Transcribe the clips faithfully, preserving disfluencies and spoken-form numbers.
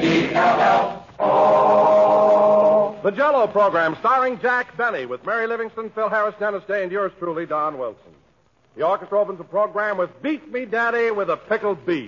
E L L O. The Jell-O program starring Jack Benny with Mary Livingston, Phil Harris, Dennis Day, and yours truly, Don Wilson. The orchestra opens the program with Beat Me Daddy with a Pickled Beef.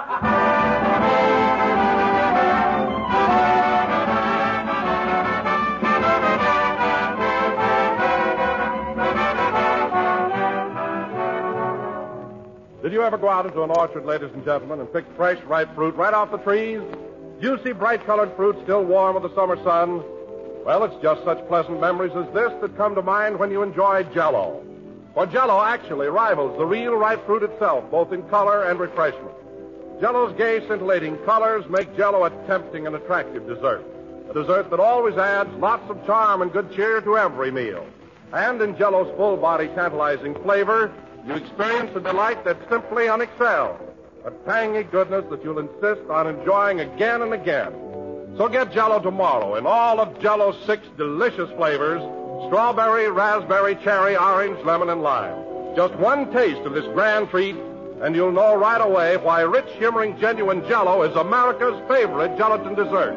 Did you ever go out into an orchard, ladies and gentlemen, and pick fresh, ripe fruit right off the trees? Juicy, bright-colored fruit still warm with the summer sun? Well, it's just such pleasant memories as this that come to mind when you enjoy Jell-O. For Jell-O actually rivals the real ripe fruit itself, both in color and refreshment. Jell-O's gay, scintillating colors make Jell-O a tempting and attractive dessert. A dessert that always adds lots of charm and good cheer to every meal. And in Jell-O's full-body, tantalizing flavor, you experience a delight that's simply unexcelled. A tangy goodness that you'll insist on enjoying again and again. So get Jell-O tomorrow in all of Jell-O's six delicious flavors: strawberry, raspberry, cherry, orange, lemon, and lime. Just one taste of this grand treat, and you'll know right away why rich, shimmering, genuine Jell-O is America's favorite gelatin dessert.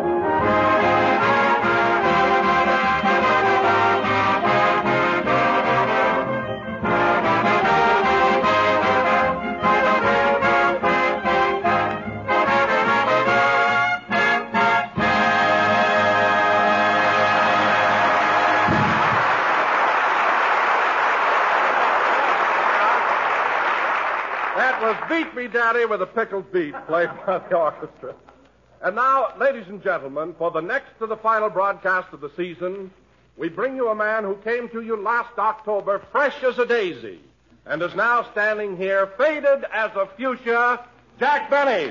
Beat Me Daddy with a Pickled Beef, played by the orchestra. And now, ladies and gentlemen, for the next to the final broadcast of the season, we bring you a man who came to you last October fresh as a daisy and is now standing here faded as a fuchsia, Jack Benny.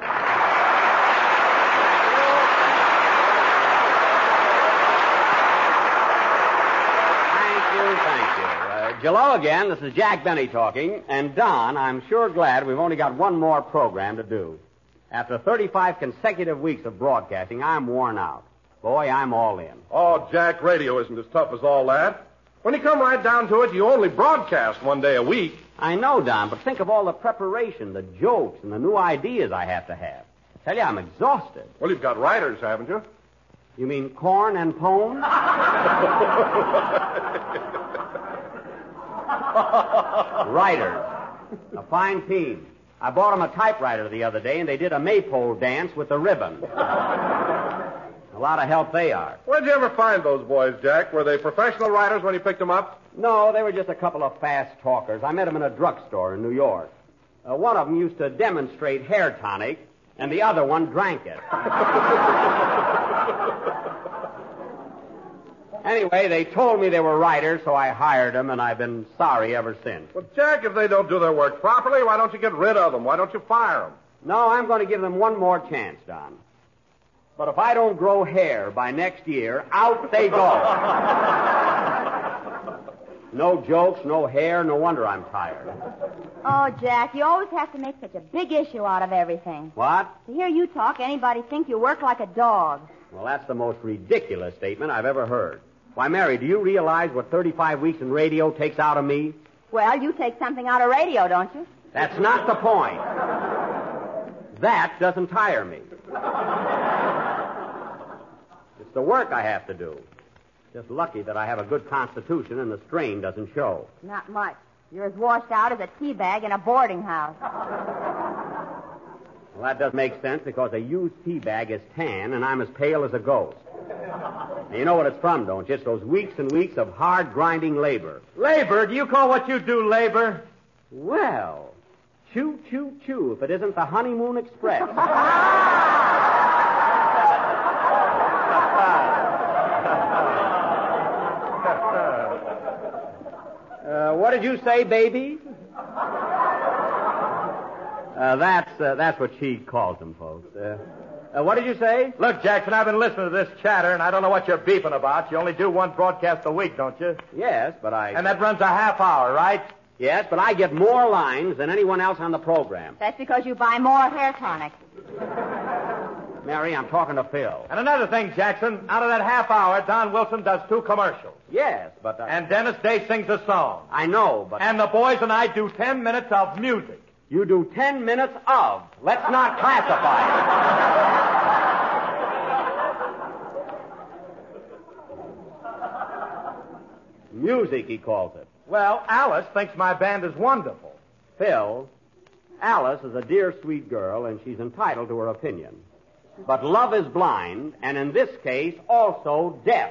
Hello again. This is Jack Benny talking. And, Don, I'm sure glad we've only got one more program to do. After thirty-five consecutive weeks of broadcasting, I'm worn out. Boy, I'm all in. Oh, Jack, radio isn't as tough as all that. When you come right down to it, you only broadcast one day a week. I know, Don, but think of all the preparation, the jokes, and the new ideas I have to have. I tell you, I'm exhausted. Well, you've got writers, haven't you? You mean Corn and Pone? Writers. A fine team. I bought them a typewriter the other day, and they did a maypole dance with the ribbon. A lot of help they are. Where'd you ever find those boys, Jack? Were they professional writers when you picked them up? No, they were just a couple of fast talkers. I met them in a drugstore in New York. Uh, one of them used to demonstrate hair tonic, and the other one drank it. Anyway, they told me they were writers, so I hired them, and I've been sorry ever since. Well, Jack, if they don't do their work properly, why don't you get rid of them? Why don't you fire them? No, I'm going to give them one more chance, Don. But if I don't grow hair by next year, out they go. No jokes, no hair, no wonder I'm tired. Oh, Jack, you always have to make such a big issue out of everything. What? To hear you talk, anybody think you work like a dog. Well, that's the most ridiculous statement I've ever heard. Why, Mary, do you realize what thirty-five weeks in radio takes out of me? Well, you take something out of radio, don't you? That's not the point. That doesn't tire me. It's the work I have to do. Just lucky that I have a good constitution and the strain doesn't show. Not much. You're as washed out as a tea bag in a boarding house. Well, that does make sense because a used tea bag is tan and I'm as pale as a ghost. Now, you know what it's from, don't you? It's those weeks and weeks of hard grinding labor. Labor? Do you call what you do labor? Well, choo, choo, choo, if it isn't the Honeymoon Express. uh, what did you say, baby? Uh, that's uh, that's what she calls them, folks. Uh, uh, what did you say? Look, Jackson, I've been listening to this chatter, and I don't know what you're beefing about. You only do one broadcast a week, don't you? Yes, but I... And that runs a half hour, right? Yes, but I get more lines than anyone else on the program. That's because you buy more hair tonic. Mary, I'm talking to Phil. And another thing, Jackson, out of that half hour, Don Wilson does two commercials. Yes, but... Uh... And Dennis Day sings a song. I know, but... And the boys and I do ten minutes of music. You do ten minutes of. Let's not classify it. Music, he calls it. Well, Alice thinks my band is wonderful. Phil, Alice is a dear, sweet girl, and she's entitled to her opinion. But love is blind, and in this case, also deaf.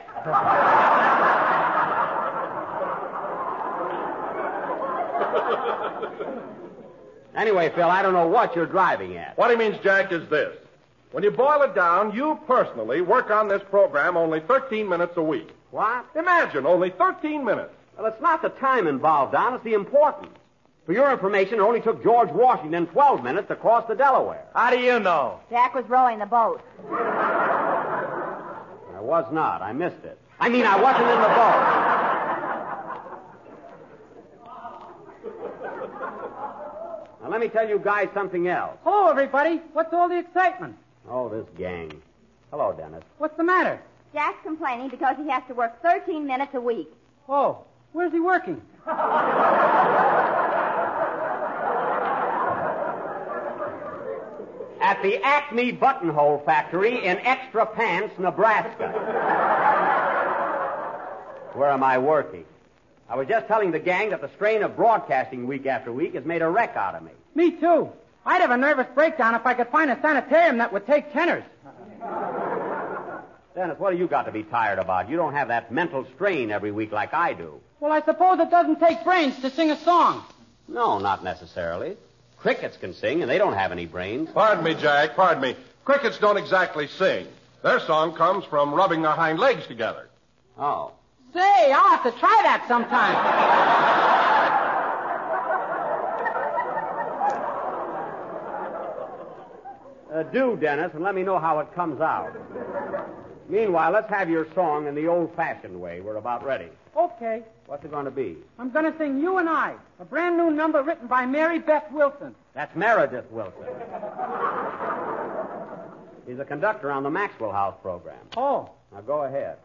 Anyway, Phil, I don't know what you're driving at. What he means, Jack, is this. When you boil it down, you personally work on this program only thirteen minutes a week. What? Imagine, only thirteen minutes. Well, it's not the time involved, Don. It's the importance. For your information, it only took George Washington twelve minutes to cross the Delaware. How do you know? Jack was rowing the boat. I was not. I missed it. I mean, I wasn't in the boat. Now, let me tell you guys something else. Hello, everybody. What's all the excitement? Oh, this gang. Hello, Dennis. What's the matter? Jack's complaining because he has to work thirteen minutes a week. Oh, where's he working? At the Acme Buttonhole Factory in Extra Pants, Nebraska. Where am I working? I was just telling the gang that the strain of broadcasting week after week has made a wreck out of me. Me, too. I'd have a nervous breakdown if I could find a sanitarium that would take tenors. Dennis, what have you got to be tired about? You don't have that mental strain every week like I do. Well, I suppose it doesn't take brains to sing a song. No, not necessarily. Crickets can sing, and they don't have any brains. Pardon me, Jack, pardon me. Crickets don't exactly sing. Their song comes from rubbing their hind legs together. Oh. Say, I'll have to try that sometime. Uh, do, Dennis, and let me know how it comes out. Meanwhile, let's have your song in the old-fashioned way. We're about ready. Okay. What's it going to be? I'm going to sing You and I, a brand new number written by Mary Beth Wilson. That's Meredith Wilson. He's a conductor on the Maxwell House program. Oh. Now go ahead.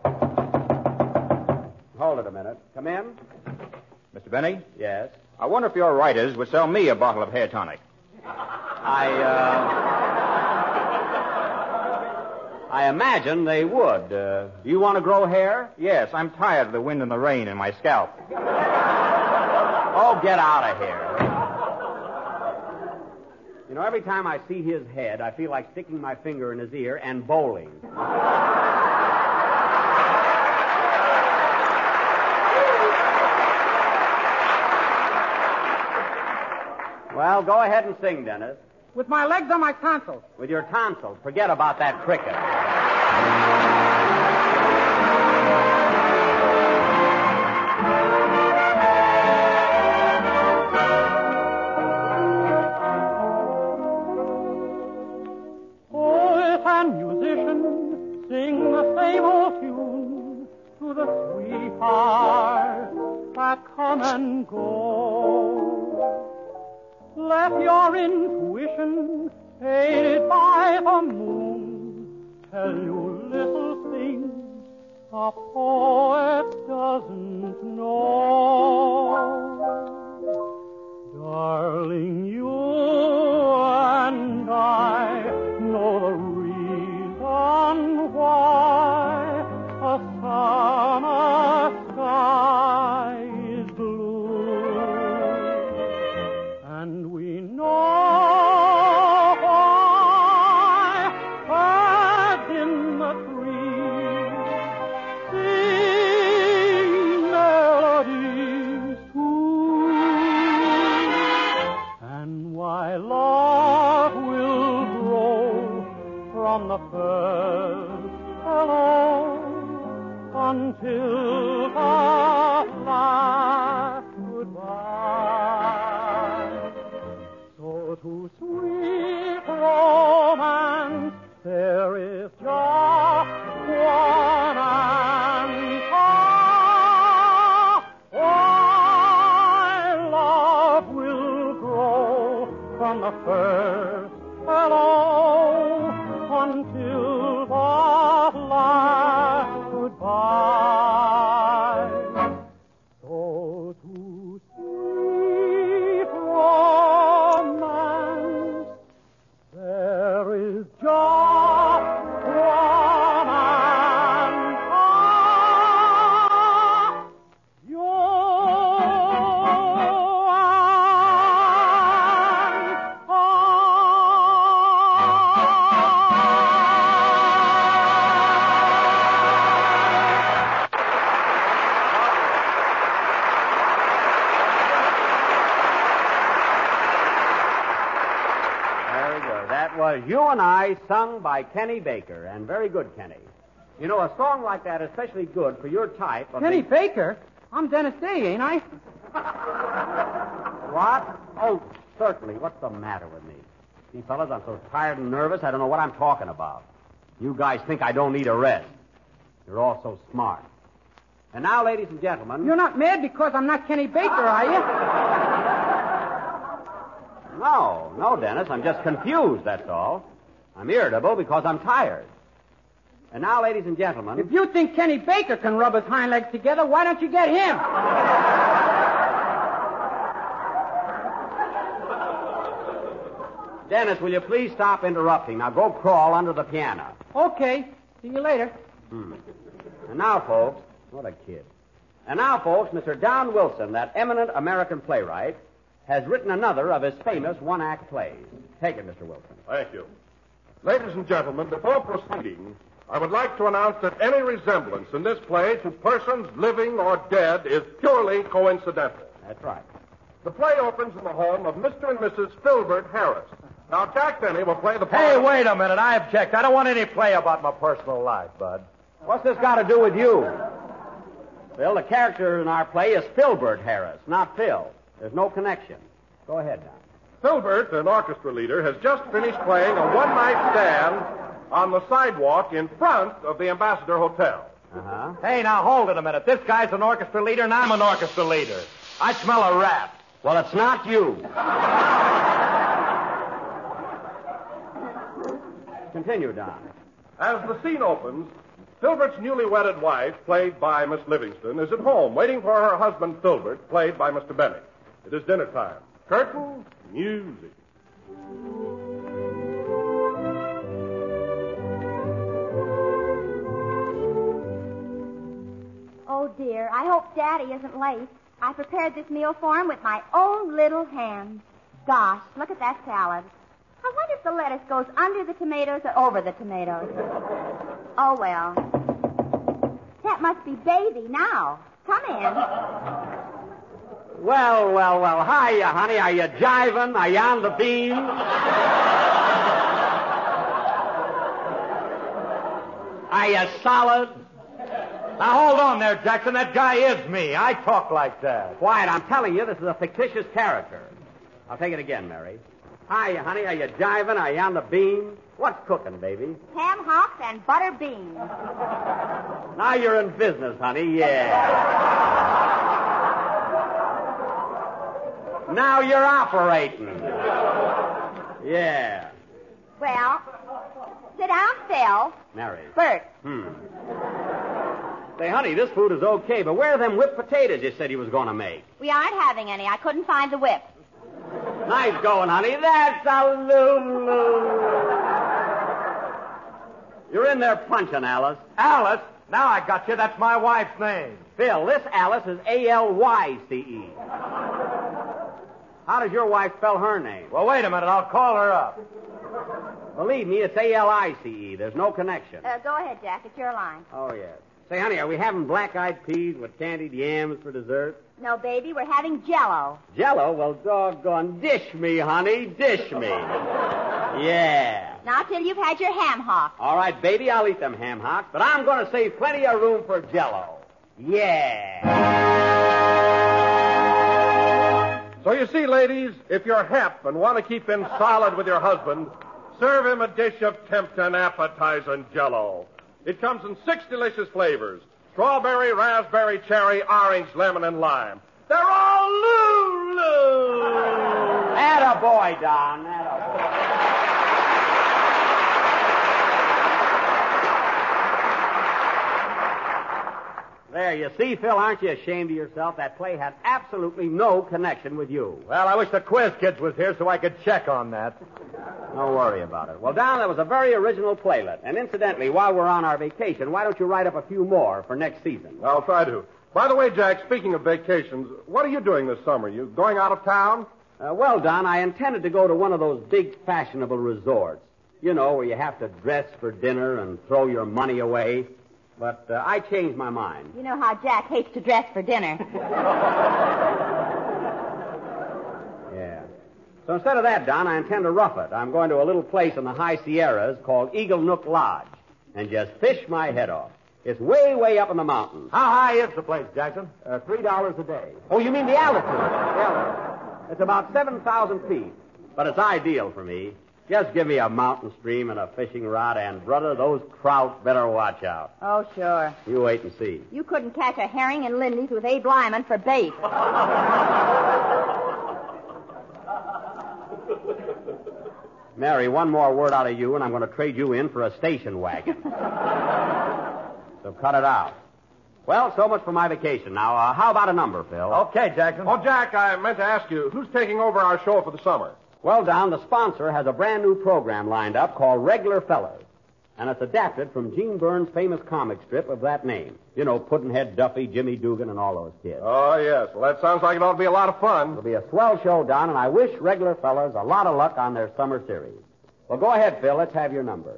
Hold it a minute. Come in. Mister Benny, Yes. I wonder if your writers would sell me a bottle of hair tonic. I, uh... I imagine they would. Uh, do you want to grow hair? Yes, I'm tired of the wind and the rain in my scalp. Oh, get out of here. You know, every time I see his head, I feel like sticking my finger in his ear and bowling. Well, go ahead and sing, Dennis. With my legs on my tonsils. With your tonsils. Forget about that cricket. Poet and musician, sing the same old tune to the sweethearts that come and go. Let your intuition, aided by the moon, tell you little things a poet doesn't know. Darling, you and I know the reason why a summer sky is blue. And we know why birds in the trees sing melodies too, and why love will grow from the first hello until the last goodbye. So to sweet romance there is just one answer. Why love will grow from the first hello until the last goodbye. So to sweet romance there is just one answer. You was You and I, sung by Kenny Baker, and very good Kenny. You know, a song like that is especially good for your type of... Kenny the... Baker? I'm Dennis Day, ain't I? What? Oh, certainly. What's the matter with me? See, fellas, I'm so tired and nervous, I don't know what I'm talking about. You guys think I don't need a rest. You're all so smart. And now, ladies and gentlemen... You're not mad because I'm not Kenny Baker, are you? No, no, Dennis. I'm just confused, that's all. I'm irritable because I'm tired. And now, ladies and gentlemen... If you think Kenny Baker can rub his hind legs together, why don't you get him? Dennis, will you please stop interrupting? Now go crawl under the piano. Okay. See you later. Hmm. And now, folks... What a kid. And now, folks, Mister Don Wilson, that eminent American playwright, has written another of his famous one-act plays. Take it, Mister Wilson. Thank you. Ladies and gentlemen, before proceeding, I would like to announce that any resemblance in this play to persons living or dead is purely coincidental. That's right. The play opens in the home of Mister and Missus Filbert Harris. Now, Jack Benny will play the part... Hey, of- wait a minute. I object. I don't want any play about my personal life, Bud. What's this got to do with you? Phil, the character in our play is Filbert Harris, not Phil. There's no connection. Go ahead, Don. Filbert, an orchestra leader, has just finished playing a one-night stand on the sidewalk in front of the Ambassador Hotel. Uh-huh. Hey, now, hold it a minute. This guy's an orchestra leader, and I'm an orchestra leader. I smell a rat. Well, it's not you. Continue, Don. As the scene opens, Filbert's newly wedded wife, played by Miss Livingston, is at home waiting for her husband, Filbert, played by Mister Bennett. It is dinner time. Curtain, music. Oh, dear. I hope Daddy isn't late. I prepared this meal for him with my own little hands. Gosh, look at that salad. I wonder if the lettuce goes under the tomatoes or over the tomatoes. Oh, well. That must be Baby now. Come in. Well, well, well. Hiya, honey. Are you jiving? Are you on the beam? Are you solid? Now, hold on there, Jackson. That guy is me. I talk like that. Quiet. I'm telling you, this is a fictitious character. I'll take it again, Mary. Hiya, honey. Are you jiving? Are you on the beam? What's cooking, baby? Ham hocks and butter beans. Now you're in business, honey. Yeah. Now you're operating. Yeah. Well, sit down, Phil. Mary. Bert. Hmm. Say, honey, this food is okay, but where are them whipped potatoes you said he was going to make? We aren't having any. I couldn't find the whip. Nice going, honey. That's a Lulu. You're in there punching, Alice. Alice? Now I got you. That's my wife's name. Phil, this Alice is A L Y C E. How does your wife spell her name? Well, wait a minute. I'll call her up. Believe me, it's A L I C E. There's no connection. Uh, go ahead, Jack. It's your line. Oh, yes. Say, honey, are we having black-eyed peas with candied yams for dessert? No, baby. We're having Jell-O. Jell-O? Well, doggone, dish me, honey. Dish me. Yeah. Not till you've had your ham hock. All right, baby, I'll eat them ham hocks, but I'm going to save plenty of room for Jell-O. Yeah. So you see, ladies, if you're hep and want to keep in solid with your husband, serve him a dish of tempting, appetizing Jell-O. It comes in six delicious flavors: strawberry, raspberry, cherry, orange, lemon, and lime. They're all Lulu. Attaboy, Don. Attaboy. There, you see, Phil, aren't you ashamed of yourself? That play had absolutely no connection with you. Well, I wish the quiz kids was here so I could check on that. Don't worry about it. Well, Don, that was a very original playlet. And incidentally, while we're on our vacation, why don't you write up a few more for next season? I'll try to. By the way, Jack, speaking of vacations, what are you doing this summer? You going out of town? Uh, well, Don, I intended to go to one of those big fashionable resorts. You know, where you have to dress for dinner and throw your money away. But uh, I changed my mind. You know how Jack hates to dress for dinner. Yeah. So instead of that, Don, I intend to rough it. I'm going to a little place in the high Sierras called Eagle Nook Lodge and just fish my head off. It's way, way up in the mountains. How high is the place, Jackson? Uh, Three dollars a day. Oh, you mean the altitude? The altitude. It's about seven thousand feet, but it's ideal for me. Just give me a mountain stream and a fishing rod, and, brother, those trout better watch out. Oh, sure. You wait and see. You couldn't catch a herring in Lindy's with Abe Lyman for bait. Mary, one more word out of you, and I'm going to trade you in for a station wagon. So cut it out. Well, so much for my vacation. Now, uh, how about a number, Phil? Okay, Jackson. Oh, Jack, I meant to ask you, who's taking over our show for the summer? Well, Don, the sponsor has a brand new program lined up called Regular Fellas. And it's adapted from Gene Burns' famous comic strip of that name. You know, Pudd'nhead Duffy, Jimmy Dugan, and all those kids. Oh, yes. Well, that sounds like it ought to be a lot of fun. It'll be a swell show, Don, and I wish Regular Fellas a lot of luck on their summer series. Well, go ahead, Phil. Let's have your number.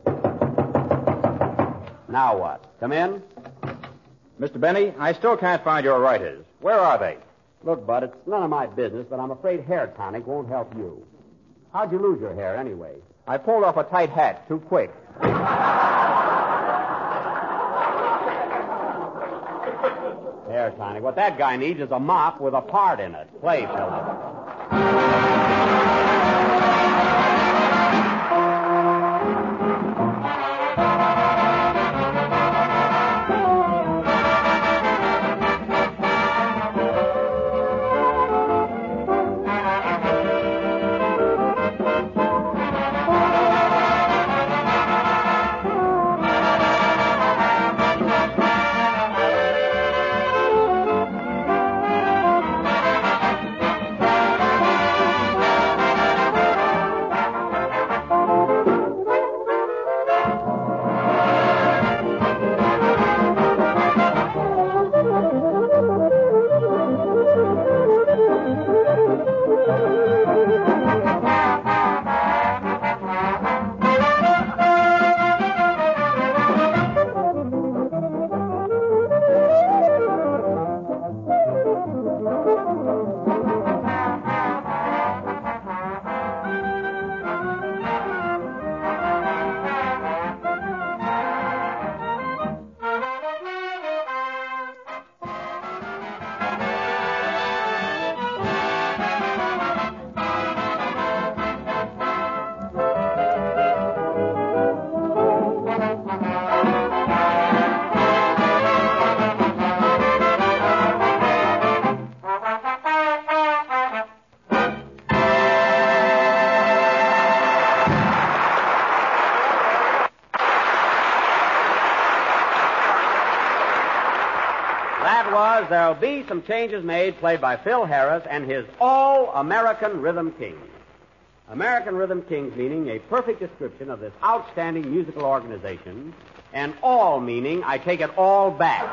Now what? Come in? Mister Benny, I still can't find your writers. Where are they? Look, Bud, it's none of my business, but I'm afraid hair tonic won't help you. How'd you lose your hair, anyway? I pulled off a tight hat too quick. Hair tonic. What that guy needs is a mop with a part in it. Play, Philip. There'll be some changes made, played by Phil Harris and his All-American Rhythm Kings. American Rhythm Kings meaning a perfect description of this outstanding musical organization, and all meaning I take it all back.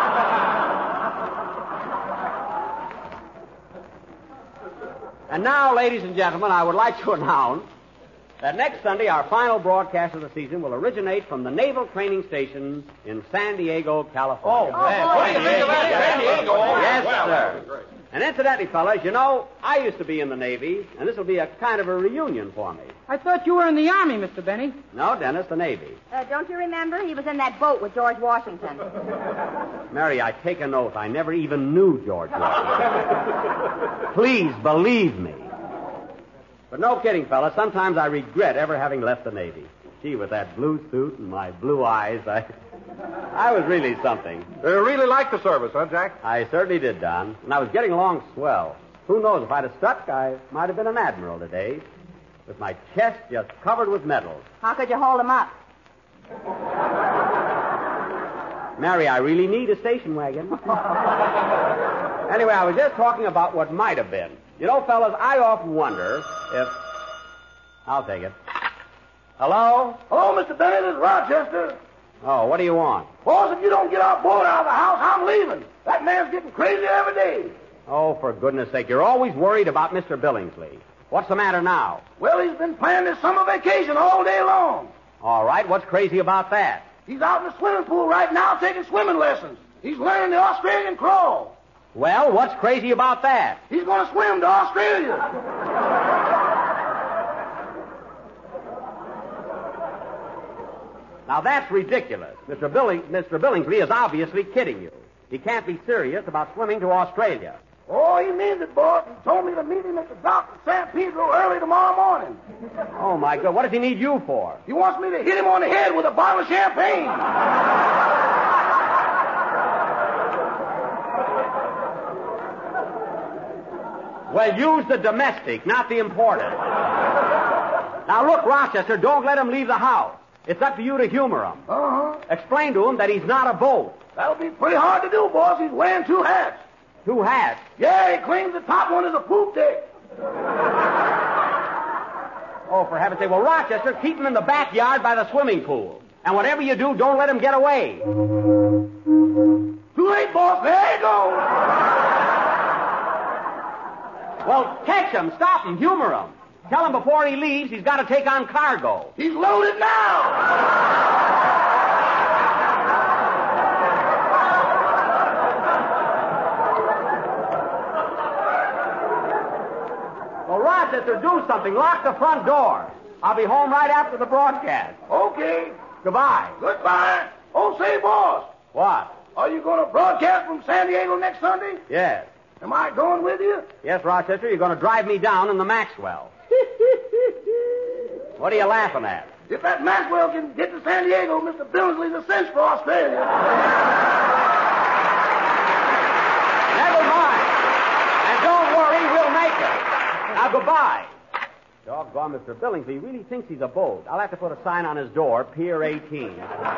And now, ladies and gentlemen, I would like to announce that next Sunday our final broadcast of the season will originate from the Naval Training Station in San Diego, California. Oh, man. What do you think of that, San Diego? Yes, well, sir. And incidentally, fellas, you know, I used to be in the Navy, and this will be a kind of a reunion for me. I thought you were in the Army, Mister Benny. No, Dennis, the Navy. Uh, don't you remember? He was in that boat with George Washington. Mary, I take an oath I never even knew George Washington. Please believe me. But no kidding, fellas. Sometimes I regret ever having left the Navy. Gee, with that blue suit and my blue eyes, I, I was really something. You really liked the service, huh, Jack? I certainly did, Don. And I was getting along swell. Who knows, if I'd have stuck, I might have been an admiral today, with my chest just covered with medals. How could you hold him up? Mary, I really need a station wagon. Anyway, I was just talking about what might have been. You know, fellas, I often wonder if... I'll take it. Hello? Hello, Mister Benny. This is Rochester. Oh, what do you want? Boss, if you don't get our board out of the house, I'm leaving. That man's getting crazy every day. Oh, for goodness sake, you're always worried about Mister Billingsley. What's the matter now? Well, he's been planning his summer vacation all day long. All right, what's crazy about that? He's out in the swimming pool right now taking swimming lessons. He's learning the Australian crawl. Well, what's crazy about that? He's going to swim to Australia. Now, that's ridiculous. Mister Billing, Mister Billingsley is obviously kidding you. He can't be serious about swimming to Australia. Oh, he means it, boss. He told me to meet him at the dock at San Pedro early tomorrow morning. Oh, my God. What does he need you for? He wants me to hit him on the head with a bottle of champagne. Well, use the domestic, not the imported. Now, look, Rochester, don't let him leave the house. It's up to you to humor him. Uh-huh. Explain to him that he's not a boat. That'll be pretty hard to do, boss. He's wearing two hats. Two hats? Yeah, he claims the top one is a poop deck. Oh, for heaven's sake. Well, Rochester, keep him in the backyard by the swimming pool. And whatever you do, don't let him get away. Too late, boss. There you go. Well, catch him, stop him, humor him. Tell him before he leaves he's got to take on cargo. He's loaded now. Well, Rochester, do something. Lock the front door. I'll be home right after the broadcast. Okay. Goodbye. Goodbye. Oh, say, boss. What? Are you going to broadcast from San Diego next Sunday? Yes. Am I going with you? Yes, Rochester, you're going to drive me down in the Maxwell. What are you laughing at? If that Maxwell can get to San Diego, Mister Billingsley's a cinch for Australia. Never mind. And don't worry, we'll make it. Now, goodbye. Doggone, Mister Billingsley really thinks he's a boat. I'll have to put a sign on his door, Pier eighteen.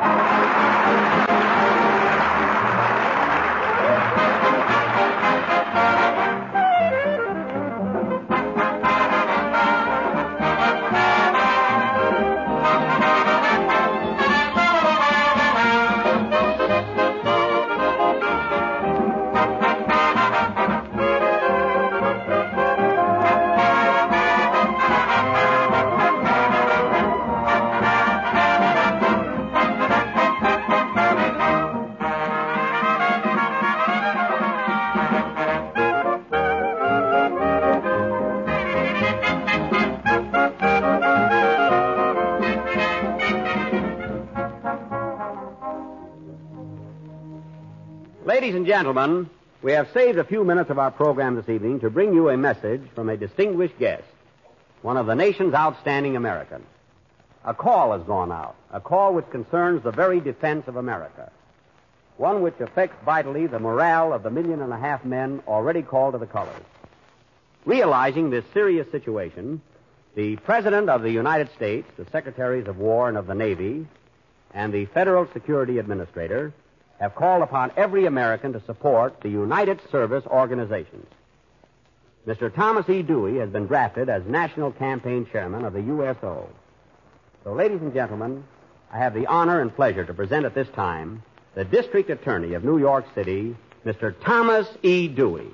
Ladies and gentlemen, we have saved a few minutes of our program this evening to bring you a message from a distinguished guest, one of the nation's outstanding Americans. A call has gone out, a call which concerns the very defense of America, one which affects vitally the morale of the million and a half men already called to the colors. Realizing this serious situation, the President of the United States, the Secretaries of War and of the Navy, and the Federal Security Administrator have called upon every American to support the United Service Organizations. Mister Thomas E. Dewey has been drafted as National Campaign Chairman of the U S O. So, ladies and gentlemen, I have the honor and pleasure to present at this time the District Attorney of New York City, Mister Thomas E. Dewey.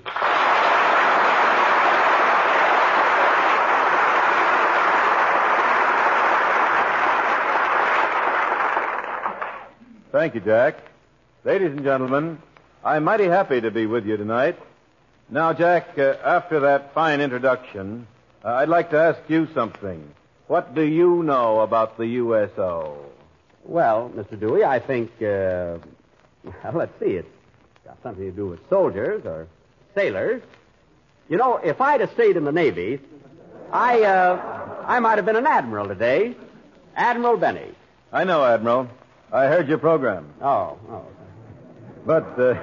Thank you, Jack. Ladies and gentlemen, I'm mighty happy to be with you tonight. Now, Jack, uh, after that fine introduction, uh, I'd like to ask you something. What do you know about the U S O? Well, Mister Dewey, I think, uh, well, let's see, it's got something to do with soldiers or sailors. You know, if I'd have stayed in the Navy, I, uh, I might have been an admiral today. Admiral Benny. I know, Admiral. I heard your program. Oh, oh. But, uh...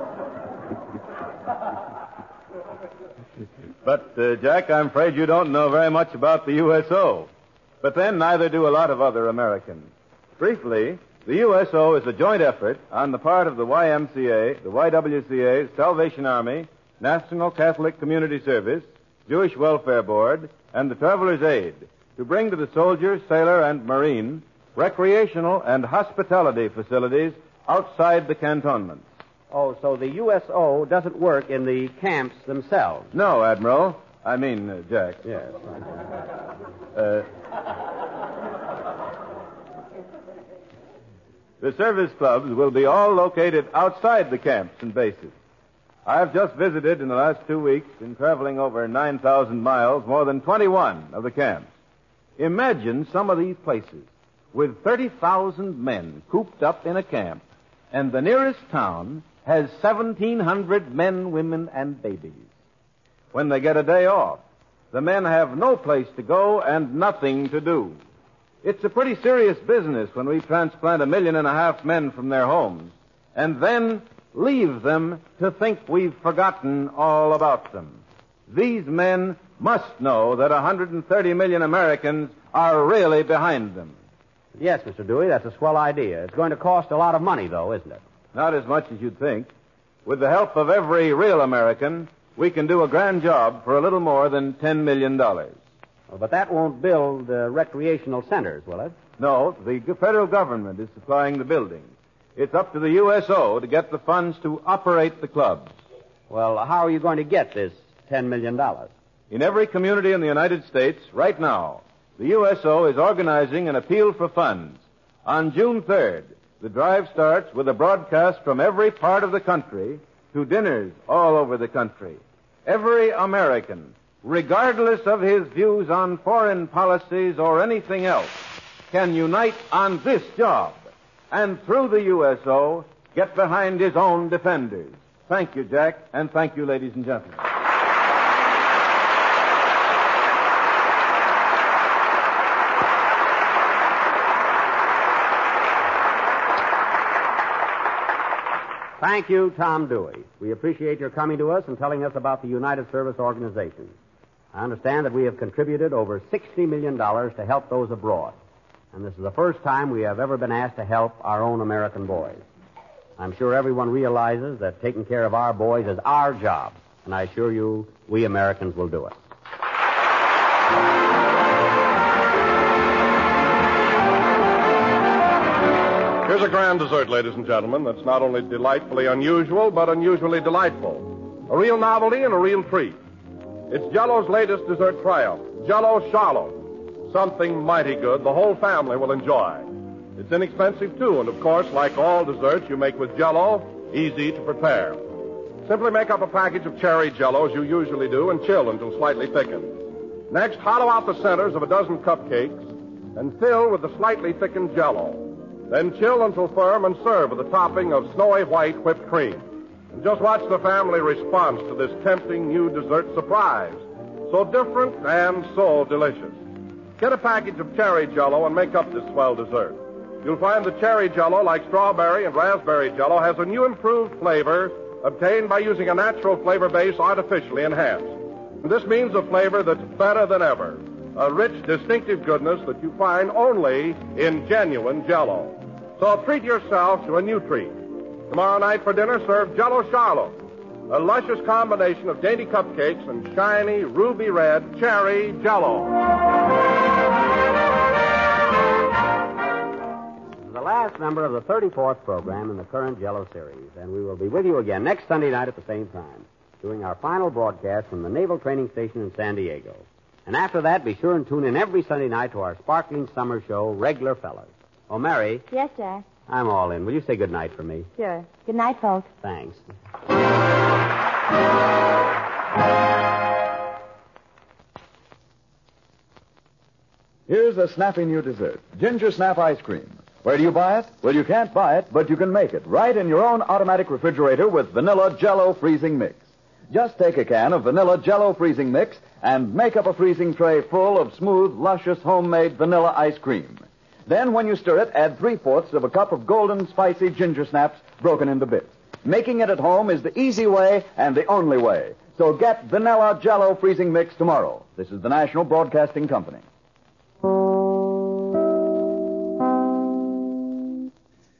but, uh, Jack, I'm afraid you don't know very much about the U S O. But then neither do a lot of other Americans. Briefly, the U S O is a joint effort on the part of the Y M C A, the Y W C A, Salvation Army, National Catholic Community Service, Jewish Welfare Board, and the Traveler's Aid to bring to the soldier, sailor, and marine recreational and hospitality facilities outside the cantonments. Oh, so the U S O doesn't work in the camps themselves? No, Admiral. I mean, uh, Jack. Yes. Uh, the service clubs will be all located outside the camps and bases. I've just visited in the last two weeks, in traveling over nine thousand miles, more than twenty-one of the camps. Imagine some of these places with thirty thousand men cooped up in a camp, and the nearest town has seventeen hundred men, women, and babies. When they get a day off, the men have no place to go and nothing to do. It's a pretty serious business when we transplant a million and a half men from their homes and then leave them to think we've forgotten all about them. These men must know that one hundred thirty million Americans are really behind them. Yes, Mister Dewey, that's a swell idea. It's going to cost a lot of money, though, isn't it? Not as much as you'd think. With the help of every real American, we can do a grand job for a little more than ten million dollars. Well, but that won't build uh, recreational centers, will it? No, the federal government is supplying the buildings. It's up to the U S O to get the funds to operate the clubs. Well, how are you going to get this ten million dollars? In every community in the United States, right now, the U S O is organizing an appeal for funds. On June third, the drive starts with a broadcast from every part of the country to dinners all over the country. Every American, regardless of his views on foreign policies or anything else, can unite on this job and through the U S O get behind his own defenders. Thank you, Jack, and thank you, ladies and gentlemen. Thank you, Tom Dewey. We appreciate your coming to us and telling us about the United Service Organization. I understand that we have contributed over sixty million dollars to help those abroad. And this is the first time we have ever been asked to help our own American boys. I'm sure everyone realizes that taking care of our boys is our job. And I assure you, we Americans will do it. Here's a grand dessert, ladies and gentlemen, that's not only delightfully unusual, but unusually delightful. A real novelty and a real treat. It's Jell-O's latest dessert triumph, Jell-O Shallow. Something mighty good the whole family will enjoy. It's inexpensive, too, and of course, like all desserts you make with Jell-O, easy to prepare. Simply make up a package of cherry Jell-O as you usually do and chill until slightly thickened. Next, hollow out the centers of a dozen cupcakes and fill with the slightly thickened Jell-O. Then chill until firm and serve with a topping of snowy white whipped cream. And just watch the family response to this tempting new dessert surprise. So different and so delicious. Get a package of cherry Jell-O and make up this swell dessert. You'll find the cherry Jell-O, like strawberry and raspberry Jell-O, has a new improved flavor obtained by using a natural flavor base artificially enhanced. And this means a flavor that's better than ever. A rich, distinctive goodness that you find only in genuine Jell-O. So treat yourself to a new treat. Tomorrow night for dinner, serve Jell-O Shallow, a luscious combination of dainty cupcakes and shiny, ruby red cherry Jell-O. The last number of the thirty-fourth program in the current Jell-O series, and we will be with you again next Sunday night at the same time, doing our final broadcast from the Naval Training Station in San Diego. And after that, be sure and tune in every Sunday night to our sparkling summer show, Regular Fellas. Oh, Mary. Yes, Jack. I'm all in. Will you say good night for me? Sure. Good night, folks. Thanks. Here's a snappy new dessert, Ginger Snap Ice Cream. Where do you buy it? Well, you can't buy it, but you can make it right in your own automatic refrigerator with vanilla Jell-O freezing mix. Just take a can of vanilla Jell-O freezing mix and make up a freezing tray full of smooth, luscious, homemade vanilla ice cream. Then, when you stir it, add three-fourths of a cup of golden, spicy ginger snaps broken into bits. Making it at home is the easy way and the only way. So get vanilla Jell-O freezing mix tomorrow. This is the National Broadcasting Company.